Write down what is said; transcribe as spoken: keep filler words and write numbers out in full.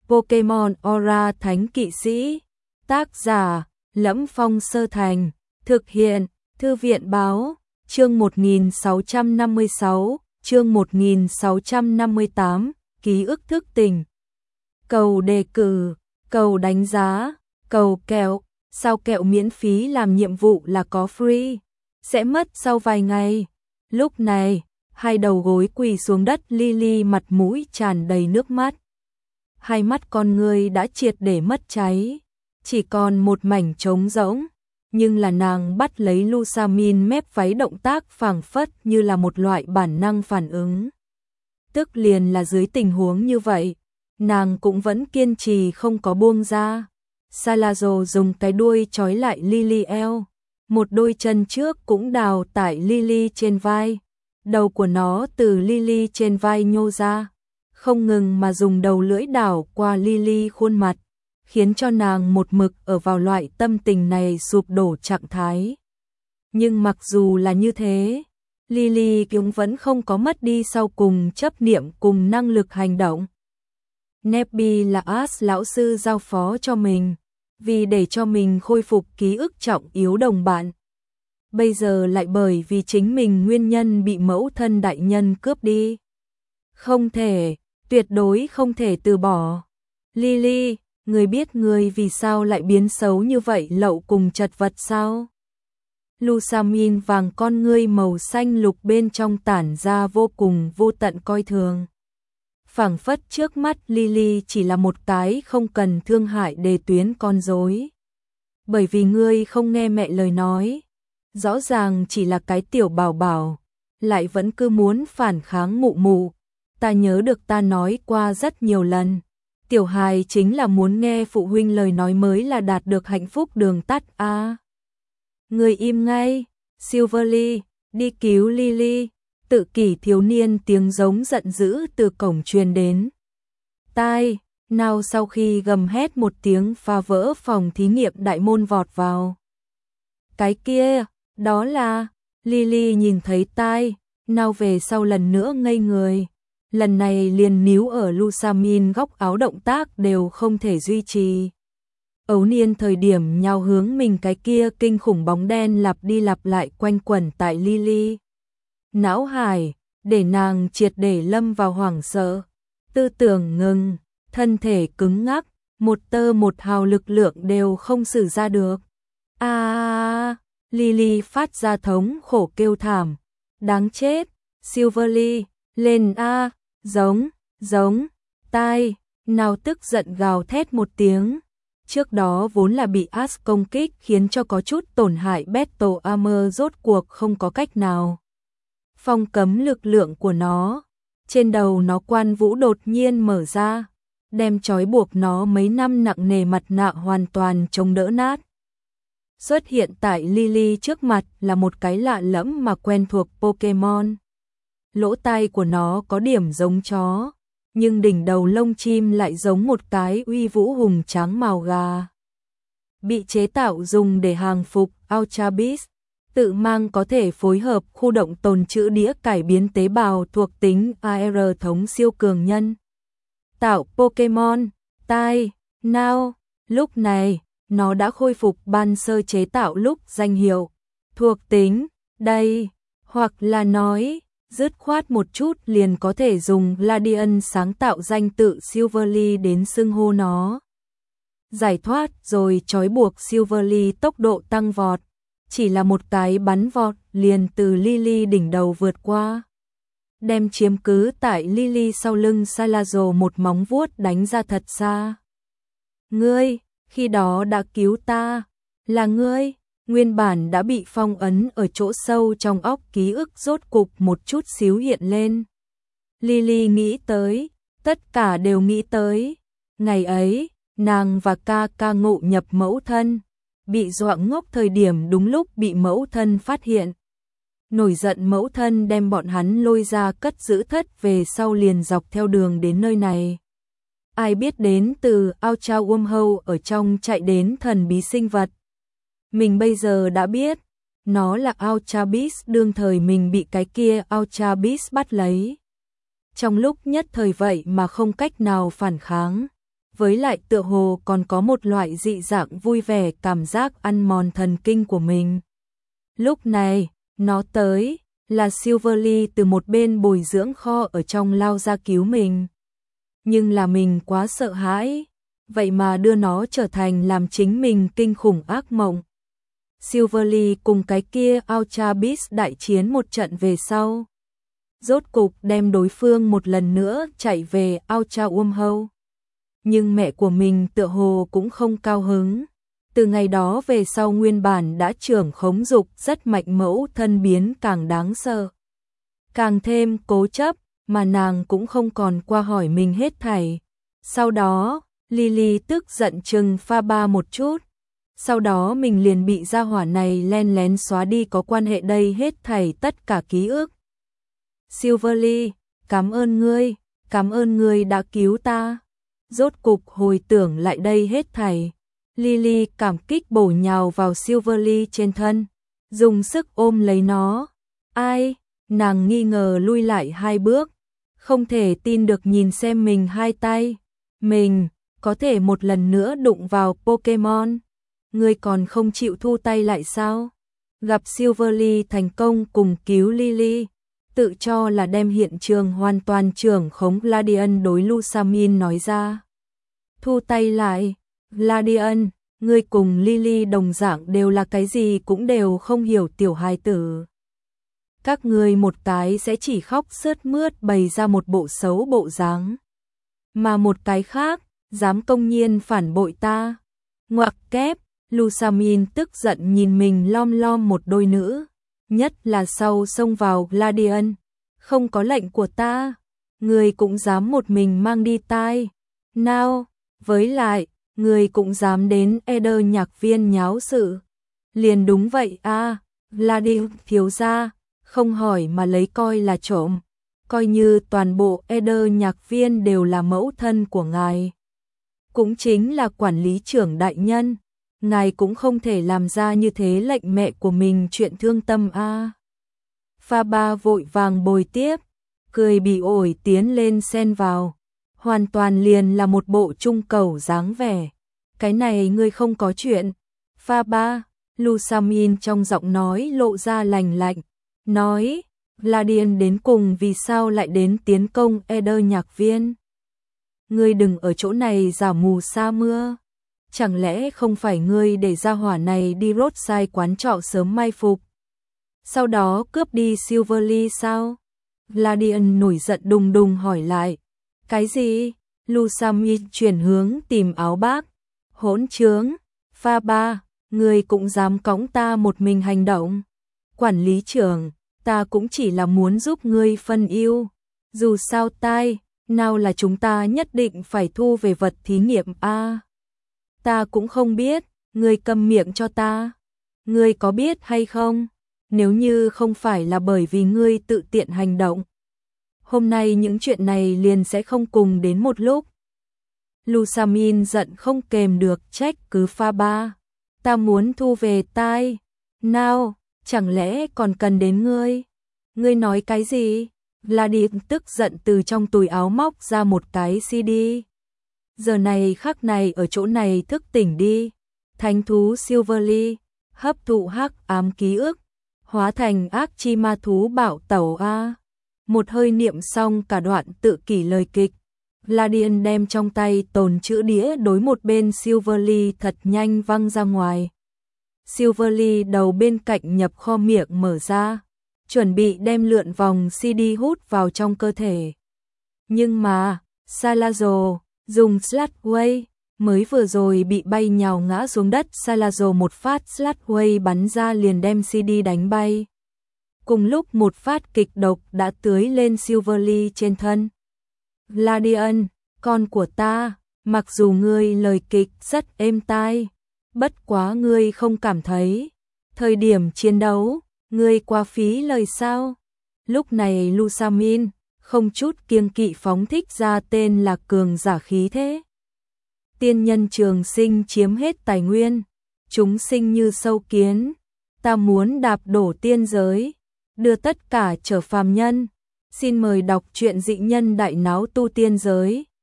Pokemon Aura Thánh Kỵ Sĩ. Tác giả: Lẫm Phong Sơ Thành. Thực hiện: Thư viện báo. Chương một nghìn sáu trăm năm mươi sáu, chương một nghìn sáu trăm năm mươi tám, ký ức thức tỉnh. Cầu đề cử, cầu đánh giá, cầu kẹo, sao kẹo miễn phí làm nhiệm vụ là có free, sẽ mất sau vài ngày. Lúc này, hai đầu gối quỳ xuống đất, Lily mặt mũi tràn đầy nước mắt. Hai mắt con người đã triệt để mất cháy, chỉ còn một mảnh trống rỗng. Nhưng là nàng bắt lấy Lusamin mép váy, động tác phảng phất như là một loại bản năng phản ứng. Tức liền là dưới tình huống như vậy, nàng cũng vẫn kiên trì không có buông ra. Salazzo dùng cái đuôi trói lại Lily eo, một đôi chân trước cũng đào tại Lily trên vai. Đầu của nó từ Lily trên vai nhô ra, không ngừng mà dùng đầu lưỡi đảo qua Lily khuôn mặt, khiến cho nàng một mực ở vào loại tâm tình này sụp đổ trạng thái. Nhưng mặc dù là như thế, Lily cũng vẫn không có mất đi sau cùng chấp niệm cùng năng lực hành động. Nebby là Ash lão sư giao phó cho mình, vì để cho mình khôi phục ký ức trọng yếu đồng bạn. Bây giờ lại bởi vì chính mình nguyên nhân bị mẫu thân đại nhân cướp đi. Không thể, tuyệt đối không thể từ bỏ. Lily, người biết người vì sao lại biến xấu như vậy, lậu cùng chật vật sao? Lusamin vàng con ngươi màu xanh lục bên trong tản ra vô cùng vô tận coi thường. Phảng phất trước mắt Lily chỉ là một cái không cần thương hại đề tuyến con rối. Bởi vì ngươi không nghe mẹ lời nói, rõ ràng chỉ là cái tiểu bảo bảo, lại vẫn cứ muốn phản kháng mụ mụ. Ta nhớ được ta nói qua rất nhiều lần, tiểu hài chính là muốn nghe phụ huynh lời nói mới là đạt được hạnh phúc đường tắt a. À, người im ngay, Silverly, đi cứu Lily. Tự kỷ thiếu niên tiếng giống giận dữ từ cổng truyền đến tai. Nào sau khi gầm hét một tiếng, phá vỡ phòng thí nghiệm đại môn vọt vào. Cái kia, đó là Lily nhìn thấy tai. Nào về sau lần nữa ngây người. Lần này liền níu ở Lusamin góc áo, động tác đều không thể duy trì. Ấu niên thời điểm nhào hướng mình, cái kia kinh khủng bóng đen lặp đi lặp lại quanh quẩn tại Lily não hải, để nàng triệt để lâm vào hoảng sợ. Tư tưởng ngừng, thân thể cứng ngắc, một tơ một hào lực lượng đều không sử ra được. A à, Lily phát ra thống khổ kêu thảm. Đáng chết, Silverly, lên a, giống, giống, tai. Nào tức giận gào thét một tiếng. Trước đó vốn là bị Ash công kích khiến cho có chút tổn hại Battle Armor rốt cuộc không có cách nào phong cấm lực lượng của nó. Trên đầu nó quan vũ đột nhiên mở ra, đem trói buộc nó mấy năm nặng nề mặt nạ hoàn toàn chống đỡ nát. Xuất hiện tại Lily trước mặt là một cái lạ lẫm mà quen thuộc Pokemon. Lỗ tai của nó có điểm giống chó, nhưng đỉnh đầu lông chim lại giống một cái uy vũ hùng tráng màu gà. Bị chế tạo dùng để hàng phục Ultra Beast, tự mang có thể phối hợp khu động tồn trữ đĩa cải biến tế bào thuộc tính a rờ thống siêu cường nhân. Tạo Pokemon, tai, now, lúc này, nó đã khôi phục ban sơ chế tạo lúc danh hiệu, thuộc tính, đây, hoặc là nói, dứt khoát một chút liền có thể dùng Gladian sáng tạo danh tự Silverly đến xưng hô nó. Giải thoát rồi trói buộc Silverly, tốc độ tăng vọt. Chỉ là một cái bắn vọt liền từ Lily đỉnh đầu vượt qua, đem chiếm cứ tại Lily sau lưng Salazzo một móng vuốt đánh ra thật xa. Ngươi, khi đó đã cứu ta, là ngươi. Nguyên bản đã bị phong ấn ở chỗ sâu trong óc ký ức rốt cục một chút xíu hiện lên. Lily nghĩ tới, tất cả đều nghĩ tới. Ngày ấy, nàng và ca ca ngộ nhập mẫu thân, bị dọa ngốc thời điểm đúng lúc bị mẫu thân phát hiện. Nổi giận mẫu thân đem bọn hắn lôi ra cất giữ thất, về sau liền dọc theo đường đến nơi này. Ai biết đến từ Ultra Wormhole ở trong chạy đến thần bí sinh vật. Mình bây giờ đã biết, nó là Ultra Beast, đương thời mình bị cái kia Ultra Beast bắt lấy. Trong lúc nhất thời vậy mà không cách nào phản kháng. với lại tựa hồ còn có một loại dị dạng vui vẻ cảm giác ăn mòn thần kinh của mình. Lúc này, nó tới, là Silverly từ một bên bồi dưỡng kho ở trong lao ra cứu mình. Nhưng là mình quá sợ hãi, vậy mà đưa nó trở thành làm chính mình kinh khủng ác mộng. Silverly cùng cái kia Ultra Beast đại chiến một trận về sau. Rốt cục đem đối phương một lần nữa chạy về Ultra Wormhole. Nhưng mẹ của mình tựa hồ cũng không cao hứng. Từ ngày đó về sau nguyên bản đã trưởng khống dục rất mạnh mẫu thân biến càng đáng sợ. Càng thêm cố chấp, mà nàng cũng không còn qua hỏi mình hết thảy. Sau đó, Lily tức giận chừng pha ba một chút. Sau đó mình liền bị gia hỏa này len lén xóa đi có quan hệ đây hết thảy tất cả ký ức. Silverly, cảm ơn ngươi, cảm ơn ngươi đã cứu ta. Rốt cục hồi tưởng lại đây hết thảy. Lily cảm kích bổ nhào vào Silverly trên thân, dùng sức ôm lấy nó. Ai? Nàng nghi ngờ lui lại hai bước, không thể tin được nhìn xem mình hai tay. Mình, có thể một lần nữa đụng vào Pokemon. Ngươi còn không chịu thu tay lại sao? Gặp Silverly thành công cùng cứu Lily, tự cho là đem hiện trường hoàn toàn trưởng khống Gladian đối Lusamin nói ra. Thu tay lại, Gladian, ngươi cùng Lily đồng dạng đều là cái gì cũng đều không hiểu tiểu hài tử. Các ngươi một cái sẽ chỉ khóc sướt mướt bày ra một bộ xấu bộ dáng, mà một cái khác, dám công nhiên phản bội ta. Ngoặc kép, Lusamin tức giận nhìn mình lom lom một đôi nữ, nhất là sau xông vào Gladian. Không có lệnh của ta, người cũng dám một mình mang đi tai. Nào, với lại, người cũng dám đến Eder nhạc viên nháo sự. Liền đúng vậy a, Gladian thiếu gia, không hỏi mà lấy coi là trộm. Coi như toàn bộ Eder nhạc viên đều là mẫu thân của ngài. Cũng chính là quản lý trưởng đại nhân. Ngài cũng không thể làm ra như thế lệnh mẹ của mình chuyện thương tâm a. Pha ba vội vàng bồi tiếp, cười bị ổi tiến lên xen vào. Hoàn toàn liền là một bộ trung cầu dáng vẻ. Cái này ngươi không có chuyện. Pha ba, Lusamin trong giọng nói lộ ra lành lạnh. Nói, Gladian đến cùng vì sao lại đến tiến công Eder nhạc viên? Ngươi đừng ở chỗ này giả mù sa mưa. Chẳng lẽ không phải ngươi để gia hỏa này đi roadside quán trọ sớm mai phục, sau đó cướp đi Silverly sao? Gladian nổi giận đùng đùng hỏi lại. Cái gì? Lusamin chuyển hướng tìm áo bác. Hỗn trướng, pha ba, ngươi cũng dám cõng ta một mình hành động. Quản lý trưởng, ta cũng chỉ là muốn giúp ngươi phân ưu. Dù sao tai, nào là chúng ta nhất định phải thu về vật thí nghiệm a. Ta cũng không biết, ngươi câm miệng cho ta. Ngươi có biết hay không? Nếu như không phải là bởi vì ngươi tự tiện hành động, hôm nay những chuyện này liền sẽ không cùng đến một lúc. Lusamin giận không kềm được trách cứ pha ba. Ta muốn thu về tai. Nào, chẳng lẽ còn cần đến ngươi? Ngươi nói cái gì? Gladian tức giận từ trong túi áo móc ra một cái xê đê. Giờ này khắc này ở chỗ này thức tỉnh đi. Thánh thú Silverly, hấp thụ hắc ám ký ức, hóa thành ác chi ma thú bạo tẩu a. Một hơi niệm xong cả đoạn tự kỷ lời kịch. Gladian đem trong tay tồn chữ đĩa đối một bên Silverly thật nhanh văng ra ngoài. Silverly đầu bên cạnh nhập kho miệng mở ra, chuẩn bị đem lượn vòng xê đê hút vào trong cơ thể. Nhưng mà, Salazar dùng Slashway, mới vừa rồi bị bay nhào ngã xuống đất. Salazar một phát Slashway bắn ra liền đem xê đê đánh bay. Cùng lúc một phát kịch độc đã tưới lên Silverly trên thân. Gladian, con của ta, mặc dù ngươi lời kịch rất êm tai, bất quá ngươi không cảm thấy thời điểm chiến đấu, ngươi quá phí lời sao? Lúc này Lusamin không chút kiêng kỵ phóng thích ra tên là cường giả khí thế. Tiên nhân trường sinh chiếm hết tài nguyên, chúng sinh như sâu kiến, ta muốn đạp đổ tiên giới, đưa tất cả trở phàm nhân. Xin mời đọc truyện Dị Nhân Đại Náo Tu Tiên Giới.